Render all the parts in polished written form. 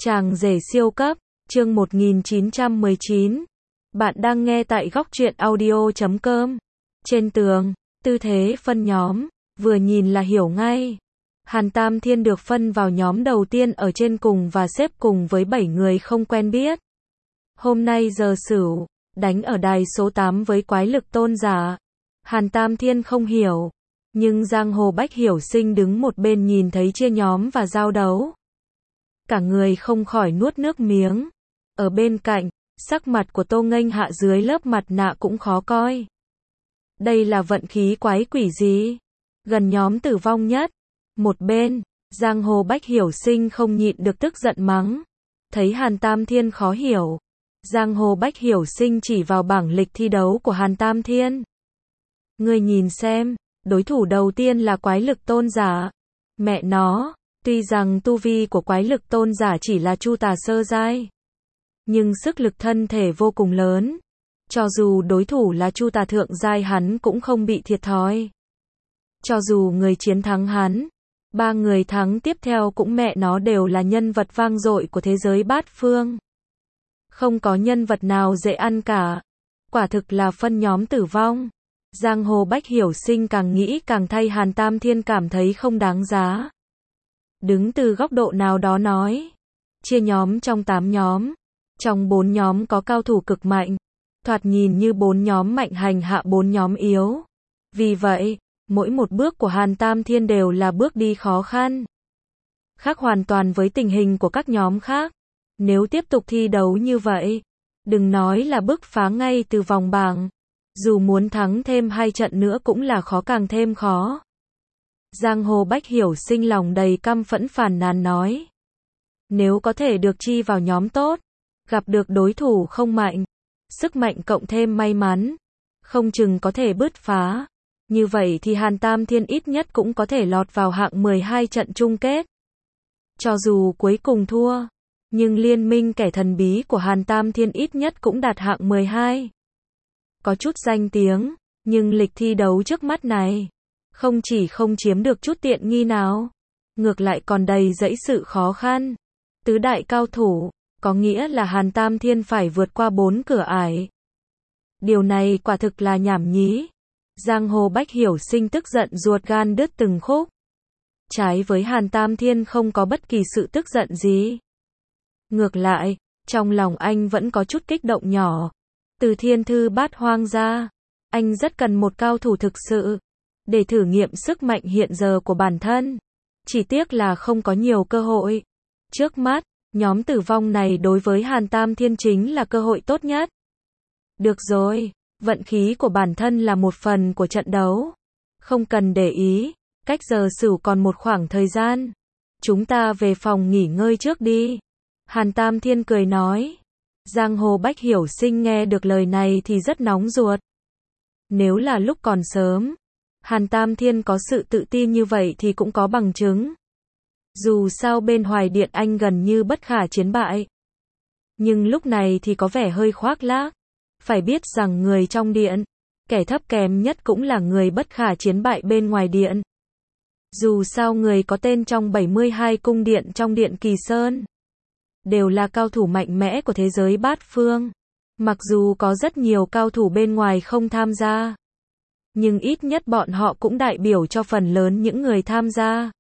Chàng rể siêu cấp, chương 1919. Bạn đang nghe tại góc truyện audio.com. Trên tường, tư thế phân nhóm, vừa nhìn là hiểu ngay. Hàn Tam Thiên được phân vào nhóm đầu tiên ở trên cùng và xếp cùng với 7 người không quen biết. Hôm nay giờ Sửu, đánh ở đài số 8 với quái lực tôn giả. Hàn Tam Thiên không hiểu, nhưng giang hồ Bách Hiểu Sinh đứng một bên nhìn thấy chia nhóm và giao đấu. Cả người không khỏi nuốt nước miếng. Ở bên cạnh, sắc mặt của Tô Nghênh Hạ dưới lớp mặt nạ cũng khó coi. Đây là vận khí quái quỷ gì? Gần nhóm tử vong nhất. Một bên, giang hồ Bách Hiểu Sinh không nhịn được tức giận mắng. Thấy Hàn Tam Thiên khó hiểu, giang hồ Bách Hiểu Sinh chỉ vào bảng lịch thi đấu của Hàn Tam Thiên. Ngươi nhìn xem, đối thủ đầu tiên là quái lực tôn giả. Mẹ nó, tuy rằng tu vi của quái lực tôn giả chỉ là chu tà sơ giai, nhưng sức lực thân thể vô cùng lớn. Cho dù đối thủ là chu tà thượng giai hắn cũng không bị thiệt thòi. Cho dù người chiến thắng hắn, 3 người thắng tiếp theo cũng mẹ nó đều là nhân vật vang dội của thế giới bát phương. Không có nhân vật nào dễ ăn cả. Quả thực là phân nhóm tử vong. Giang hồ Bách Hiểu Sinh càng nghĩ càng thay Hàn Tam Thiên cảm thấy không đáng giá. Đứng từ góc độ nào đó nói, chia nhóm trong 8 nhóm. Trong 4 nhóm có cao thủ cực mạnh. Thoạt nhìn như 4 nhóm mạnh hành hạ 4 nhóm yếu. Vì vậy, mỗi một bước của Hàn Tam Thiên đều là bước đi khó khăn. Khác hoàn toàn với tình hình của các nhóm khác. Nếu tiếp tục thi đấu như vậy, đừng nói là bứt phá ngay từ vòng bảng. Dù muốn thắng thêm 2 trận nữa cũng là khó càng thêm khó. Giang hồ Bách Hiểu Sinh lòng đầy căm phẫn phàn nàn nói. Nếu có thể được chi vào nhóm tốt, gặp được đối thủ không mạnh, sức mạnh cộng thêm may mắn, không chừng có thể bứt phá. Như vậy thì Hàn Tam Thiên ít nhất cũng có thể lọt vào hạng 12 trận chung kết. Cho dù cuối cùng thua, nhưng liên minh kẻ thần bí của Hàn Tam Thiên ít nhất cũng đạt hạng 12. Có chút danh tiếng, nhưng lịch thi đấu trước mắt này, không chỉ không chiếm được chút tiện nghi nào, ngược lại còn đầy dẫy sự khó khăn. Tứ đại cao thủ, có nghĩa là Hàn Tam Thiên phải vượt qua 4 cửa ải. Điều này quả thực là nhảm nhí. Giang hồ Bách Hiểu Sinh tức giận ruột gan đứt từng khúc. Trái với Hàn Tam Thiên không có bất kỳ sự tức giận gì. Ngược lại, trong lòng anh vẫn có chút kích động nhỏ. Từ thiên thư bát hoang ra, anh rất cần một cao thủ thực sự, để thử nghiệm sức mạnh hiện giờ của bản thân. Chỉ tiếc là không có nhiều cơ hội. Trước mắt, nhóm tử vong này đối với Hàn Tam Thiên chính là cơ hội tốt nhất. Được rồi, vận khí của bản thân là một phần của trận đấu. Không cần để ý, cách giờ Sửu còn một khoảng thời gian. Chúng ta về phòng nghỉ ngơi trước đi. Hàn Tam Thiên cười nói. Giang hồ Bách Hiểu Sinh nghe được lời này thì rất nóng ruột. Nếu là lúc còn sớm, Hàn Tam Thiên có sự tự tin như vậy thì cũng có bằng chứng. Dù sao bên Hoài Điện anh gần như bất khả chiến bại. Nhưng lúc này thì có vẻ hơi khoác lác. Phải biết rằng người trong điện, kẻ thấp kém nhất cũng là người bất khả chiến bại bên ngoài điện. Dù sao người có tên trong 72 cung điện trong điện Kỳ Sơn, đều là cao thủ mạnh mẽ của thế giới bát phương. Mặc dù có rất nhiều cao thủ bên ngoài không tham gia, nhưng ít nhất bọn họ cũng đại biểu cho phần lớn những người tham gia.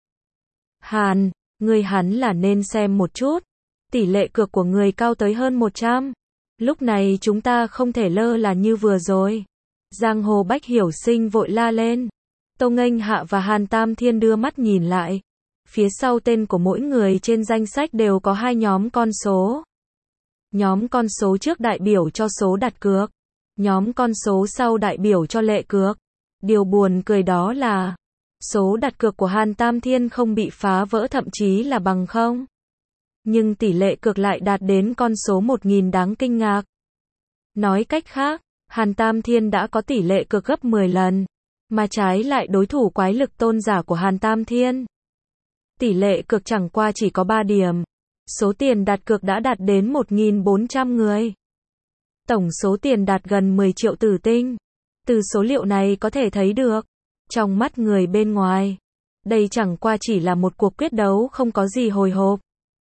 Hàn, người hắn là nên xem một chút. Tỷ lệ cược của người cao tới hơn 100. Lúc này chúng ta không thể lơ là như vừa rồi. Giang hồ Bách Hiểu Sinh vội la lên. Tô Nghênh Hạ và Hàn Tam Thiên đưa mắt nhìn lại. Phía sau tên của mỗi người trên danh sách đều có 2 nhóm con số. Nhóm con số trước đại biểu cho số đặt cược. Nhóm con số sau đại biểu cho lệ cược. Điều buồn cười đó là số đặt cược của Hàn Tam Thiên không bị phá vỡ, thậm chí là bằng không. Nhưng tỷ lệ cược lại đạt đến con số 1000 đáng kinh ngạc. Nói cách khác, Hàn Tam Thiên đã có tỷ lệ cược gấp 10 lần. Mà trái lại đối thủ quái lực tôn giả của Hàn Tam Thiên, tỷ lệ cược chẳng qua chỉ có 3 điểm. Số tiền đặt cược đã đạt đến 1.400 người. Tổng số tiền đạt gần 10 triệu tử tinh. Từ số liệu này có thể thấy được, trong mắt người bên ngoài, đây chẳng qua chỉ là một cuộc quyết đấu không có gì hồi hộp.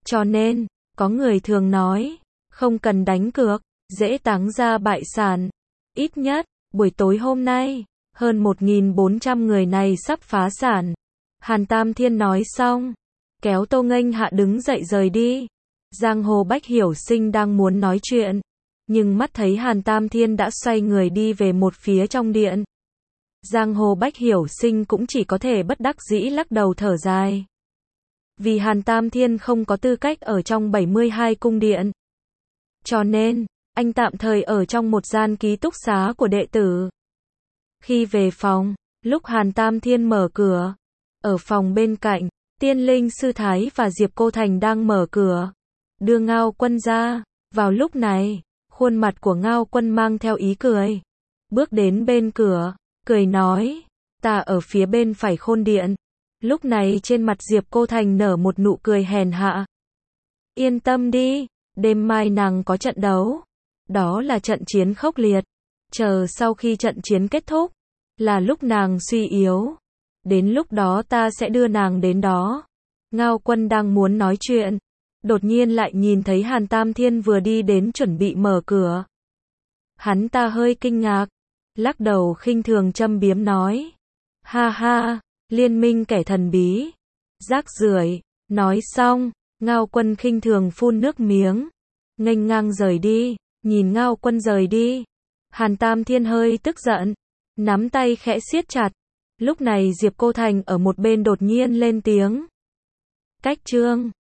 Cho nên, có người thường nói, không cần đánh cược, dễ táng ra bại sản. Ít nhất, buổi tối hôm nay, hơn 1.400 người này sắp phá sản. Hàn Tam Thiên nói xong, kéo Tô Nghênh Hạ đứng dậy rời đi. Giang Hồ Bách Hiểu Sinh đang muốn nói chuyện, nhưng mắt thấy Hàn Tam Thiên đã xoay người đi về một phía trong điện. Giang Hồ Bách Hiểu Sinh cũng chỉ có thể bất đắc dĩ lắc đầu thở dài. Vì Hàn Tam Thiên không có tư cách ở trong 72 cung điện. Cho nên, anh tạm thời ở trong một gian ký túc xá của đệ tử. Khi về phòng, lúc Hàn Tam Thiên mở cửa, ở phòng bên cạnh, Tiên Linh Sư Thái và Diệp Cô Thành đang mở cửa, đưa Ngao Quân ra. Vào lúc này, khuôn mặt của Ngao Quân mang theo ý cười. Bước đến bên cửa, cười nói, ta ở phía bên phải khôn điện. Lúc này trên mặt Diệp Cô Thành nở một nụ cười hèn hạ. Yên tâm đi, đêm mai nàng có trận đấu. Đó là trận chiến khốc liệt. Chờ sau khi trận chiến kết thúc, là lúc nàng suy yếu. Đến lúc đó ta sẽ đưa nàng đến đó. Ngao Quân đang muốn nói chuyện, đột nhiên lại nhìn thấy Hàn Tam Thiên vừa đi đến chuẩn bị mở cửa. Hắn ta hơi kinh ngạc, lắc đầu khinh thường châm biếm nói. Ha ha, liên minh kẻ thần bí. Rác rưởi. Nói xong, Ngao Quân khinh thường phun nước miếng, nghênh ngang rời đi. Nhìn Ngao Quân rời đi, Hàn Tam Thiên hơi tức giận, nắm tay khẽ siết chặt. Lúc này Diệp Cô Thành ở một bên đột nhiên lên tiếng. Cách chương